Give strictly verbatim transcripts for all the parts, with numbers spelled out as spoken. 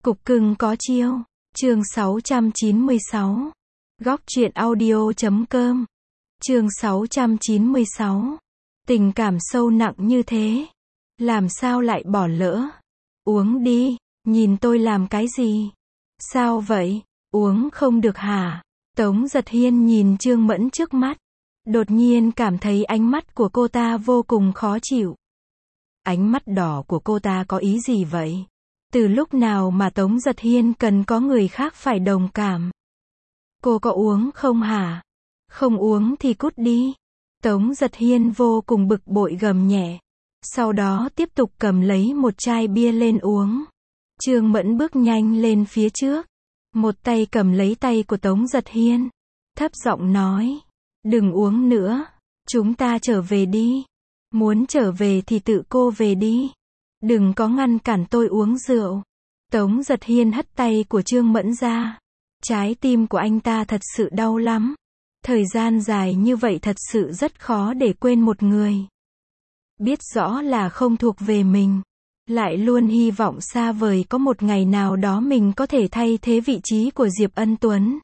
Cục cưng có chiêu. Chương sáu trăm chín mươi sáu. Góc truyện audio chấm com. Chương sáu trăm chín mươi sáu. Tình cảm sâu nặng như thế, làm sao lại bỏ lỡ? Uống đi, nhìn tôi làm cái gì? Sao vậy? Uống không được hả? Tống Giật Hiên nhìn Trương Mẫn trước mắt, đột nhiên cảm thấy ánh mắt của cô ta vô cùng khó chịu. Ánh mắt đỏ của cô ta có ý gì vậy? Từ lúc nào mà Tống Giật Hiên cần có người khác phải đồng cảm? Cô có uống không hả? Không uống thì cút đi. Tống Giật Hiên vô cùng bực bội gầm nhẹ. Sau đó tiếp tục cầm lấy một chai bia lên uống. Trương Mẫn bước nhanh lên phía trước, một tay cầm lấy tay của Tống Giật Hiên, thấp giọng nói, đừng uống nữa, chúng ta trở về đi. Muốn trở về thì tự cô về đi. Đừng có ngăn cản tôi uống rượu. Tống Giật Hiên hất tay của Trương Mẫn ra. Trái tim của anh ta thật sự đau lắm. Thời gian dài như vậy thật sự rất khó để quên một người. Biết rõ là không thuộc về mình, lại luôn hy vọng xa vời có một ngày nào đó mình có thể thay thế vị trí của Diệp Ân Tuấn.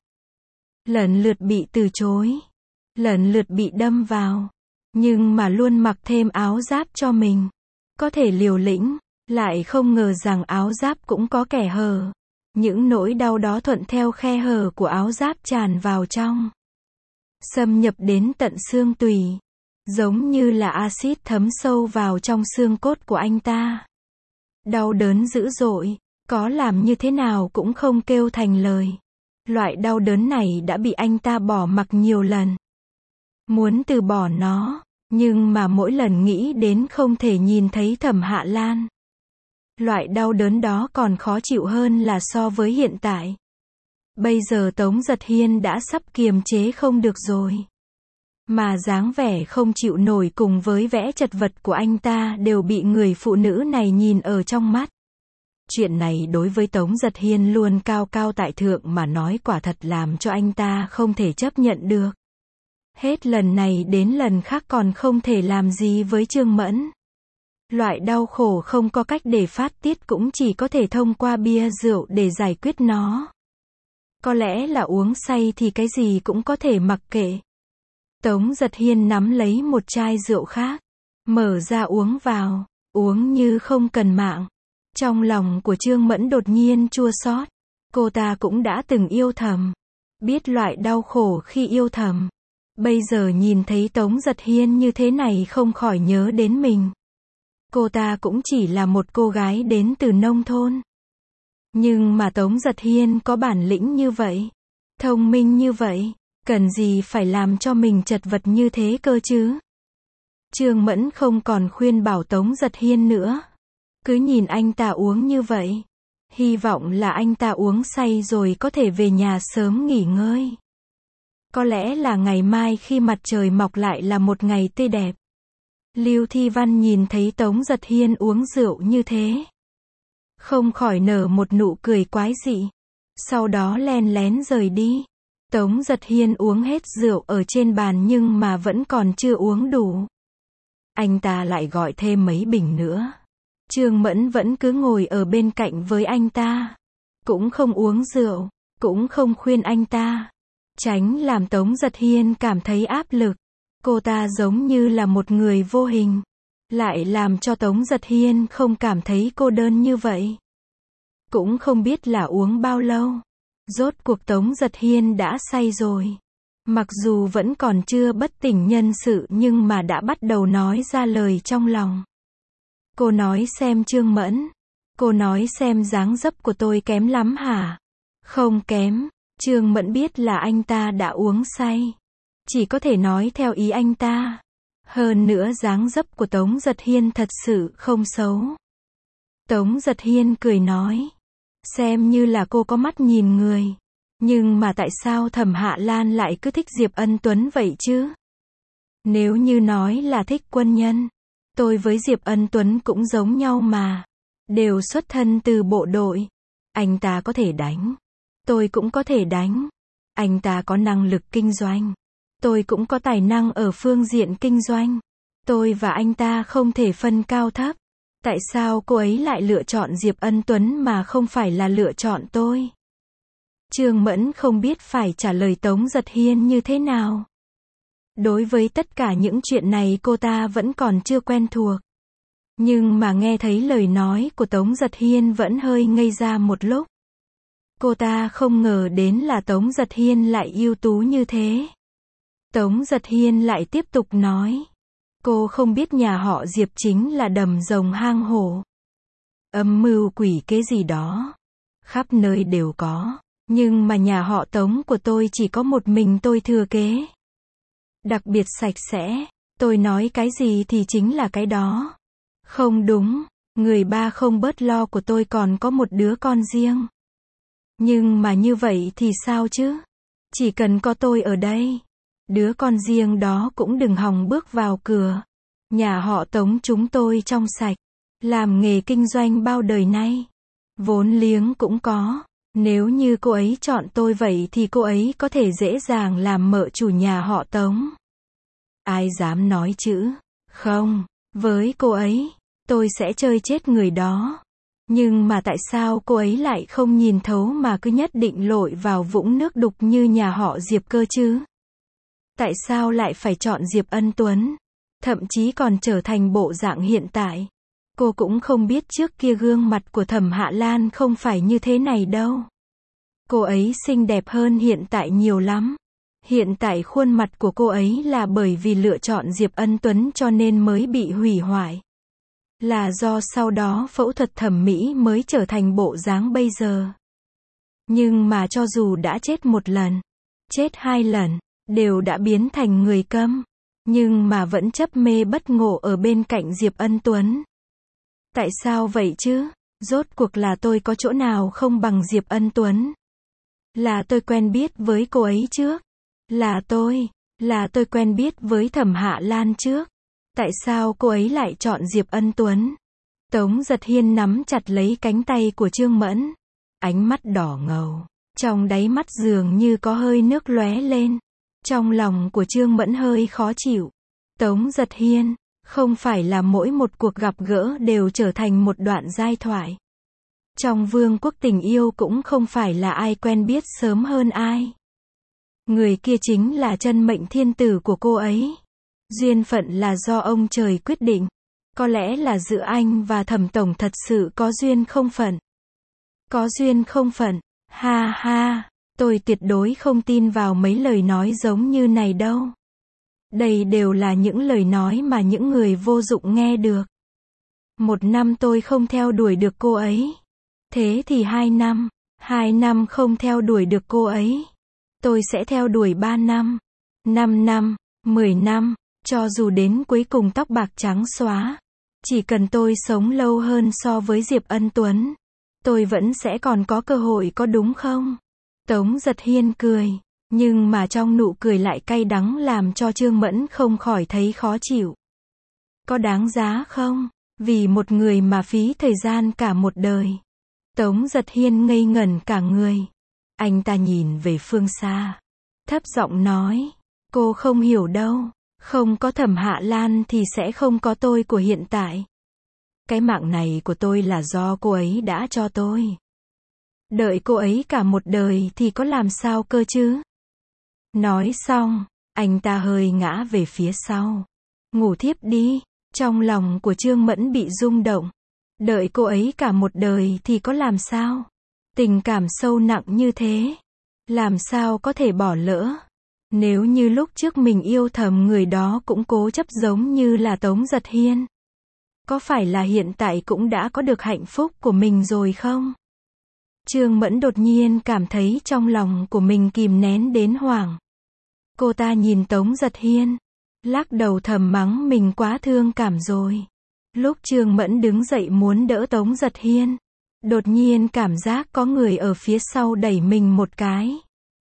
Lần lượt bị từ chối, lần lượt bị đâm vào, nhưng mà luôn mặc thêm áo giáp cho mình. Có thể liều lĩnh, lại không ngờ rằng áo giáp cũng có kẻ hở. Những nỗi đau đó thuận theo khe hở của áo giáp tràn vào trong, xâm nhập đến tận xương tủy, giống như là axit thấm sâu vào trong xương cốt của anh ta. Đau đớn dữ dội, có làm như thế nào cũng không kêu thành lời. Loại đau đớn này đã bị anh ta bỏ mặc nhiều lần. Muốn từ bỏ nó, nhưng mà mỗi lần nghĩ đến không thể nhìn thấy Thẩm Hạ Lan, loại đau đớn đó còn khó chịu hơn là so với hiện tại. Bây giờ Tống Giật Hiên đã sắp kiềm chế không được rồi. Mà dáng vẻ không chịu nổi cùng với vẻ chật vật của anh ta đều bị người phụ nữ này nhìn ở trong mắt. Chuyện này đối với Tống Giật Hiên luôn cao cao tại thượng mà nói quả thật làm cho anh ta không thể chấp nhận được. Hết lần này đến lần khác còn không thể làm gì với Trương Mẫn. Loại đau khổ không có cách để phát tiết cũng chỉ có thể thông qua bia rượu để giải quyết nó. Có lẽ là uống say thì cái gì cũng có thể mặc kệ. Tống Giật Hiên nắm lấy một chai rượu khác, mở ra uống vào, uống như không cần mạng. Trong lòng của Trương Mẫn đột nhiên chua xót. Cô ta cũng đã từng yêu thầm, biết loại đau khổ khi yêu thầm. Bây giờ nhìn thấy Tống Giật Hiên như thế này không khỏi nhớ đến mình. Cô ta cũng chỉ là một cô gái đến từ nông thôn. Nhưng mà Tống Giật Hiên có bản lĩnh như vậy, thông minh như vậy, cần gì phải làm cho mình chật vật như thế cơ chứ? Trương Mẫn không còn khuyên bảo Tống Giật Hiên nữa. Cứ nhìn anh ta uống như vậy, hy vọng là anh ta uống say rồi có thể về nhà sớm nghỉ ngơi. Có lẽ là ngày mai khi mặt trời mọc lại là một ngày tươi đẹp. Lưu Thi Văn nhìn thấy Tống Giật Hiên uống rượu như thế, không khỏi nở một nụ cười quái dị. Sau đó len lén rời đi. Tống Giật Hiên uống hết rượu ở trên bàn nhưng mà vẫn còn chưa uống đủ. Anh ta lại gọi thêm mấy bình nữa. Trương Mẫn vẫn cứ ngồi ở bên cạnh với anh ta, cũng không uống rượu, cũng không khuyên anh ta, tránh làm Tống Giật Hiên cảm thấy áp lực. Cô ta giống như là một người vô hình, lại làm cho Tống Giật Hiên không cảm thấy cô đơn như vậy. Cũng không biết là uống bao lâu, rốt cuộc Tống Giật Hiên đã say rồi. Mặc dù vẫn còn chưa bất tỉnh nhân sự nhưng mà đã bắt đầu nói ra lời trong lòng. Cô nói xem Trương Mẫn, cô nói xem dáng dấp của tôi kém lắm hả? Không kém. Trương Mẫn biết là anh ta đã uống say, chỉ có thể nói theo ý anh ta. Hơn nữa dáng dấp của Tống Giật Hiên thật sự không xấu. Tống Giật Hiên cười nói, xem như là cô có mắt nhìn người. Nhưng mà tại sao Thẩm Hạ Lan lại cứ thích Diệp Ân Tuấn vậy chứ? Nếu như nói là thích quân nhân, tôi với Diệp Ân Tuấn cũng giống nhau mà. Đều xuất thân từ bộ đội. Anh ta có thể đánh, tôi cũng có thể đánh. Anh ta có năng lực kinh doanh, tôi cũng có tài năng ở phương diện kinh doanh. Tôi và anh ta không thể phân cao thấp. Tại sao cô ấy lại lựa chọn Diệp Ân Tuấn mà không phải là lựa chọn tôi? Trương Mẫn không biết phải trả lời Tống Giật Hiên như thế nào. Đối với tất cả những chuyện này cô ta vẫn còn chưa quen thuộc. Nhưng mà nghe thấy lời nói của Tống Giật Hiên vẫn hơi ngây ra một lúc. Cô ta không ngờ đến là Tống Giật Hiên lại ưu tú như thế. Tống Giật Hiên lại tiếp tục nói. Cô không biết nhà họ Diệp chính là đầm rồng hang hổ. Âm mưu quỷ kế gì đó. Khắp nơi đều có. Nhưng mà nhà họ Tống của tôi chỉ có một mình tôi thừa kế. Đặc biệt sạch sẽ. Tôi nói cái gì thì chính là cái đó. Không đúng. Người ba không bớt lo của tôi còn có một đứa con riêng. Nhưng mà như vậy thì sao chứ? Chỉ cần có tôi ở đây. Đứa con riêng đó cũng đừng hòng bước vào cửa. Nhà họ Tống chúng tôi trong sạch. Làm nghề kinh doanh bao đời nay. Vốn liếng cũng có. Nếu như cô ấy chọn tôi vậy thì cô ấy có thể dễ dàng làm mợ chủ nhà họ Tống. Ai dám nói chữ? Không. Với cô ấy, tôi sẽ chơi chết người đó. Nhưng mà tại sao cô ấy lại không nhìn thấu mà cứ nhất định lội vào vũng nước đục như nhà họ Diệp cơ chứ? Tại sao lại phải chọn Diệp Ân Tuấn? Thậm chí còn trở thành bộ dạng hiện tại. Cô cũng không biết trước kia gương mặt của Thẩm Hạ Lan không phải như thế này đâu. Cô ấy xinh đẹp hơn hiện tại nhiều lắm. Hiện tại khuôn mặt của cô ấy là bởi vì lựa chọn Diệp Ân Tuấn cho nên mới bị hủy hoại. Là do sau đó phẫu thuật thẩm mỹ mới trở thành bộ dáng bây giờ. Nhưng mà cho dù đã chết một lần, chết hai lần, đều đã biến thành người câm. Nhưng mà vẫn chấp mê bất ngộ ở bên cạnh Diệp Ân Tuấn. Tại sao vậy chứ? Rốt cuộc là tôi có chỗ nào không bằng Diệp Ân Tuấn? Là tôi quen biết với cô ấy trước. Là tôi, là tôi quen biết với Thẩm Hạ Lan trước. Tại sao cô ấy lại chọn Diệp Ân Tuấn? Tống Giật Hiên nắm chặt lấy cánh tay của Trương Mẫn. Ánh mắt đỏ ngầu. Trong đáy mắt dường như có hơi nước lóe lên. Trong lòng của Trương Mẫn hơi khó chịu. Tống Giật Hiên, không phải là mỗi một cuộc gặp gỡ đều trở thành một đoạn giai thoại. Trong vương quốc tình yêu cũng không phải là ai quen biết sớm hơn ai. Người kia chính là chân mệnh thiên tử của cô ấy. Duyên phận là do ông trời quyết định. Có lẽ là giữa anh và Thẩm tổng thật sự có duyên không phận. Có duyên không phận, ha ha, tôi tuyệt đối không tin vào mấy lời nói giống như này đâu. Đây đều là những lời nói mà những người vô dụng nghe được. Một năm tôi không theo đuổi được cô ấy. Thế thì hai năm, hai năm không theo đuổi được cô ấy. Tôi sẽ theo đuổi ba năm, năm năm, mười năm, cho dù đến cuối cùng tóc bạc trắng xóa. Chỉ cần tôi sống lâu hơn so với Diệp Ân Tuấn, tôi vẫn sẽ còn có cơ hội có đúng không? Tống Giật Hiên cười, nhưng mà trong nụ cười lại cay đắng làm cho Trương Mẫn không khỏi thấy khó chịu. Có đáng giá không? Vì một người mà phí thời gian cả một đời. Tống Giật Hiên ngây ngẩn cả người. Anh ta nhìn về phương xa. Thấp giọng nói. Cô không hiểu đâu. Không có Thẩm Hạ Lan thì sẽ không có tôi của hiện tại. Cái mạng này của tôi là do cô ấy đã cho tôi. Đợi cô ấy cả một đời thì có làm sao cơ chứ? Nói xong, anh ta hơi ngã về phía sau. Ngủ thiếp đi. Trong lòng của Trương Mẫn bị rung động. Đợi cô ấy cả một đời thì có làm sao? Tình cảm sâu nặng như thế. Làm sao có thể bỏ lỡ? Nếu như lúc trước mình yêu thầm người đó cũng cố chấp giống như là Tống Giật Hiên. Có phải là hiện tại cũng đã có được hạnh phúc của mình rồi không? Trương Mẫn đột nhiên cảm thấy trong lòng của mình kìm nén đến hoảng. Cô ta nhìn Tống Giật Hiên. Lắc đầu thầm mắng mình quá thương cảm rồi. Lúc Trương Mẫn đứng dậy muốn đỡ Tống Giật Hiên. Đột nhiên cảm giác có người ở phía sau đẩy mình một cái.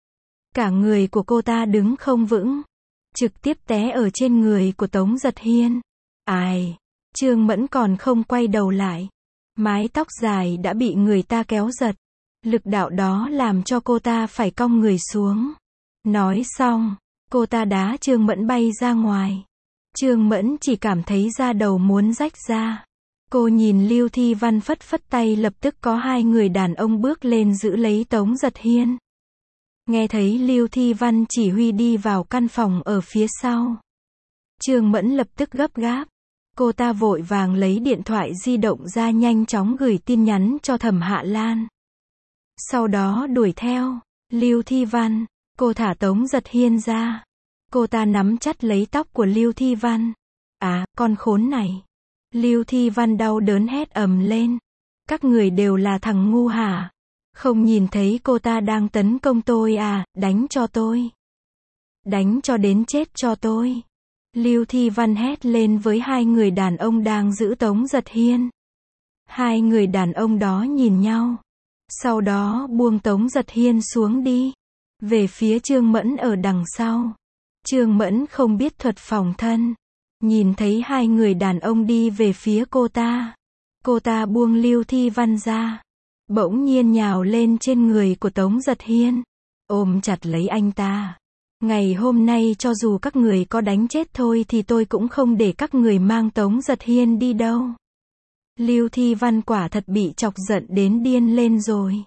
Cả người của cô ta đứng không vững. Trực tiếp té ở trên người của Tống Giật Hiên. Ai? Trương Mẫn còn không quay đầu lại. Mái tóc dài đã bị người ta kéo giật. Lực đạo đó làm cho cô ta phải cong người xuống. Nói xong, cô ta đá Trương Mẫn bay ra ngoài. Trương Mẫn chỉ cảm thấy da đầu muốn rách ra. Cô nhìn Lưu Thi Văn phất phất tay, lập tức có hai người đàn ông bước lên giữ lấy Tống Giật Hiên. Nghe thấy Lưu Thi Văn chỉ huy đi vào căn phòng ở phía sau, Trương Mẫn lập tức gấp gáp. Cô ta vội vàng lấy điện thoại di động ra, nhanh chóng gửi tin nhắn cho Thẩm Hạ Lan. Sau đó đuổi theo. Lưu Thi Văn, cô thả Tống Giật Hiên ra. Cô ta nắm chặt lấy tóc của Lưu Thi Văn. À, con khốn này. Lưu Thi Văn đau đớn hét ầm lên. Các người đều là thằng ngu hả? Không nhìn thấy cô ta đang tấn công tôi à, đánh cho tôi. Đánh cho đến chết cho tôi. Lưu Thi Văn hét lên với hai người đàn ông đang giữ Tống Giật Hiên. Hai người đàn ông đó nhìn nhau. Sau đó buông Tống Giật Hiên xuống đi. Về phía Trương Mẫn ở đằng sau. Trương Mẫn không biết thuật phòng thân. Nhìn thấy hai người đàn ông đi về phía cô ta. Cô ta buông Lưu Thi Văn ra. Bỗng nhiên nhào lên trên người của Tống Giật Hiên. Ôm chặt lấy anh ta. Ngày hôm nay cho dù các người có đánh chết thôi thì tôi cũng không để các người mang Tống Giật Hiên đi đâu. Lưu Thi Văn quả thật bị chọc giận đến điên lên rồi.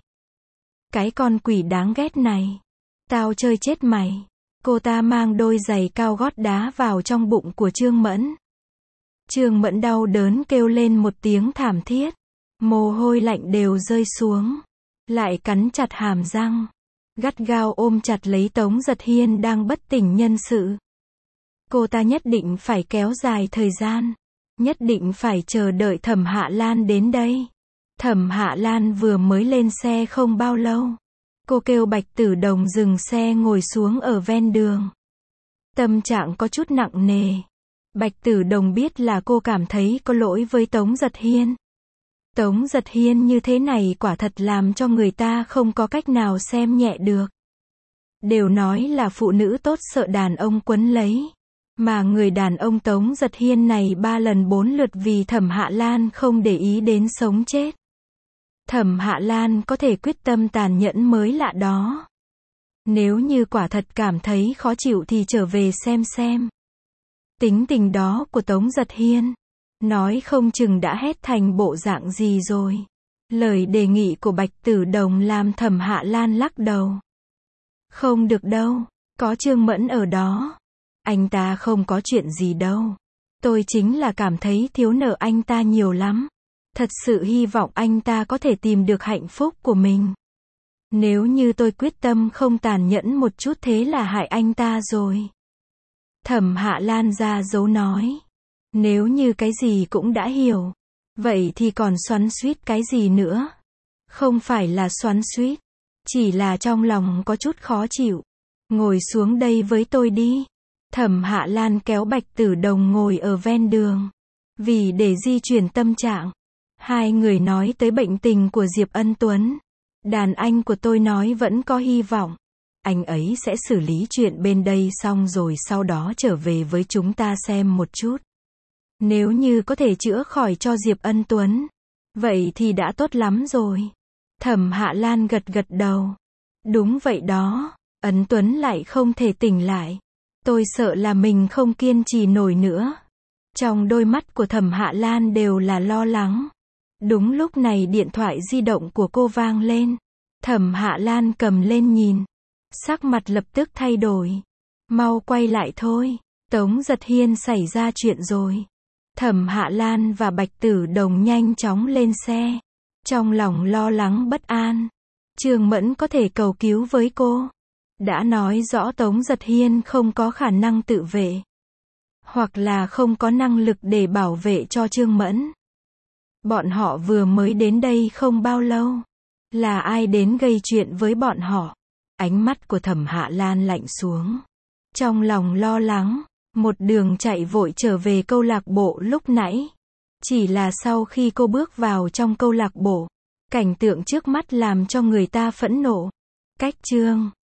Cái con quỷ đáng ghét này. Tao chơi chết mày. Cô ta mang đôi giày cao gót đá vào trong bụng của Trương Mẫn. Trương Mẫn đau đớn kêu lên một tiếng thảm thiết. Mồ hôi lạnh đều rơi xuống. Lại cắn chặt hàm răng. Gắt gao ôm chặt lấy Tống Giật Hiên đang bất tỉnh nhân sự. Cô ta nhất định phải kéo dài thời gian. Nhất định phải chờ đợi Thẩm Hạ Lan đến đây. Thẩm Hạ Lan vừa mới lên xe không bao lâu. Cô kêu Bạch Tử Đồng dừng xe ngồi xuống ở ven đường. Tâm trạng có chút nặng nề. Bạch Tử Đồng biết là cô cảm thấy có lỗi với Tống Giật Hiên. Tống Giật Hiên như thế này quả thật làm cho người ta không có cách nào xem nhẹ được. Đều nói là phụ nữ tốt sợ đàn ông quấn lấy. Mà người đàn ông Tống Giật Hiên này ba lần bốn lượt vì Thẩm Hạ Lan không để ý đến sống chết. Thẩm Hạ Lan có thể quyết tâm tàn nhẫn mới lạ đó. Nếu như quả thật cảm thấy khó chịu thì trở về xem xem. Tính tình đó của Tống Giật Hiên. Nói không chừng đã hét thành bộ dạng gì rồi. Lời đề nghị của Bạch Tử Đồng làm Thẩm Hạ Lan lắc đầu. Không được đâu, có Trương Mẫn ở đó. Anh ta không có chuyện gì đâu. Tôi chính là cảm thấy thiếu nợ anh ta nhiều lắm. Thật sự hy vọng anh ta có thể tìm được hạnh phúc của mình. Nếu như tôi quyết tâm không tàn nhẫn một chút thế là hại anh ta rồi. Thẩm Hạ Lan ra dấu nói. Nếu như cái gì cũng đã hiểu. Vậy thì còn xoắn xuýt cái gì nữa? Không phải là xoắn xuýt. Chỉ là trong lòng có chút khó chịu. Ngồi xuống đây với tôi đi. Thẩm Hạ Lan kéo Bạch Tử Đồng ngồi ở ven đường. Vì để di chuyển tâm trạng. Hai người nói tới bệnh tình của Diệp Ân Tuấn. Đàn anh của tôi nói vẫn có hy vọng. Anh ấy sẽ xử lý chuyện bên đây xong rồi sau đó trở về với chúng ta xem một chút. Nếu như có thể chữa khỏi cho Diệp Ân Tuấn. Vậy thì đã tốt lắm rồi. Thẩm Hạ Lan gật gật đầu. Đúng vậy đó. Ân Tuấn lại không thể tỉnh lại. Tôi sợ là mình không kiên trì nổi nữa. Trong đôi mắt của Thẩm Hạ Lan đều là lo lắng. Đúng lúc này điện thoại di động của cô vang lên. Thẩm Hạ Lan cầm lên nhìn. Sắc mặt lập tức thay đổi. Mau quay lại thôi. Tống Giật Hiên xảy ra chuyện rồi. Thẩm Hạ Lan và Bạch Tử Đồng nhanh chóng lên xe. Trong lòng lo lắng bất an. Trương Mẫn có thể cầu cứu với cô. Đã nói rõ Tống Giật Hiên không có khả năng tự vệ. Hoặc là không có năng lực để bảo vệ cho Trương Mẫn. Bọn họ vừa mới đến đây không bao lâu. Là ai đến gây chuyện với bọn họ? Ánh mắt của Thẩm Hạ Lan lạnh xuống. Trong lòng lo lắng. Một đường chạy vội trở về câu lạc bộ lúc nãy. Chỉ là sau khi cô bước vào trong câu lạc bộ. Cảnh tượng trước mắt làm cho người ta phẫn nộ. Cách chương